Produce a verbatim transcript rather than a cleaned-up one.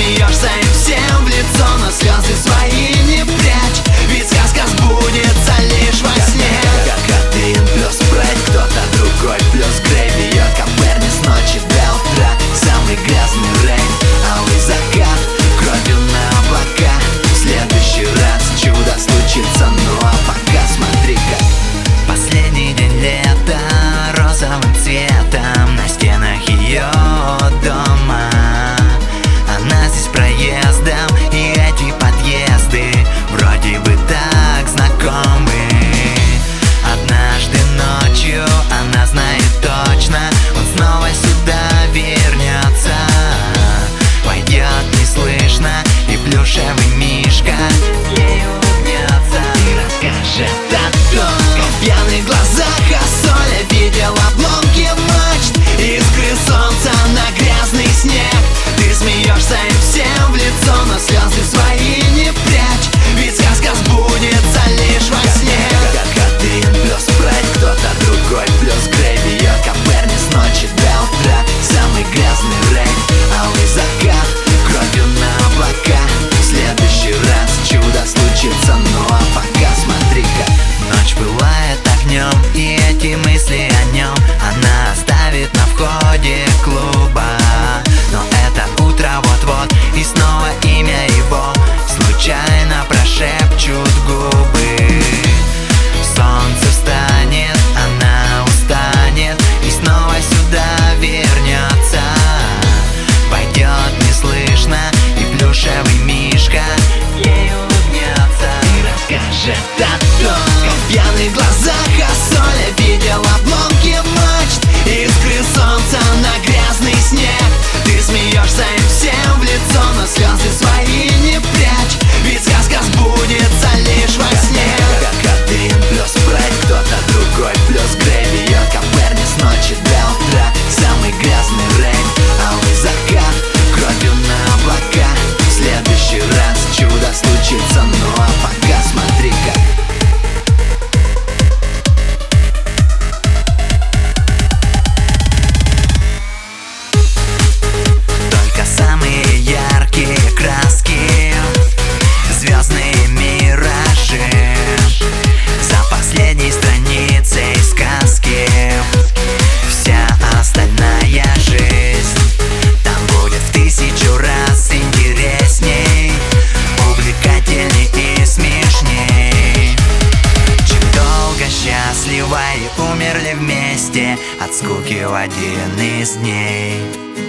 смеешься и всем в лицо, но слезы свои не прячь, ведь сказка сбудется лишь во сне. Кокаин плюс спрайт, кто-то другой плюс грейви, ее каперни с ночи до утра. Самый грязный рейн, алый закат, кровью на облака. В следующий раз чудо случится, ну а пока смотри-ка. Последний день лета розовым цветом на стенах ее дома. Она здесь проездом, и эти подъезды вроде бы так знакомы. Однажды ночью она знает точно, он снова сюда вернется. Войдет неслышно, и плюшевый мишка ей улыбнется и расскажет о том, как в пьяных глазах Асоля видел обломки мачт, искры солнца на грязный снег. Ты смеешься и всем в лицо, но слезы свои не прячь, ведь сказка сбудется лишь во сне. Кокаин плюс спрайт, кто-то другой плюс грейви, ее каперни с ночи до утра. Самый грязный рейн, алый закат, кровью на облака. В следующий раз чудо случится, ну а пока смотри-ка. Ночь пылает огнем, и эти мысли о нем она оставит на входе клуба. Но это утро вот-вот, и снова имя его случайно прошепчут губы. Солнце встанет, она устанет, и снова сюда вернется. Войдет неслышно, и плюшевый мишка ей улыбнется и расскажет о том, как в пьяных глазах Асоля видел обломки мачт, искры солнца на грязный снег. Ты смеешься и всем в лицо, но слезы свои не прячь, ведь сказка сбудется лишь во сне. Кокаин плюс спрайт, кто-то другой плюс грейви, ее каперни с ночи до утра. Самый грязный рейн, алый закат, кровью на облака. В следующий раз чудо случится, ну а пока смотри-ка. самые яркие краски, звездные миражи за последней страницей сказки. Вся остальная жизнь там будет в тысячу раз интересней, увлекательней и смешней. Чем долго счастливы и умерли вместе от скуки в один из дней.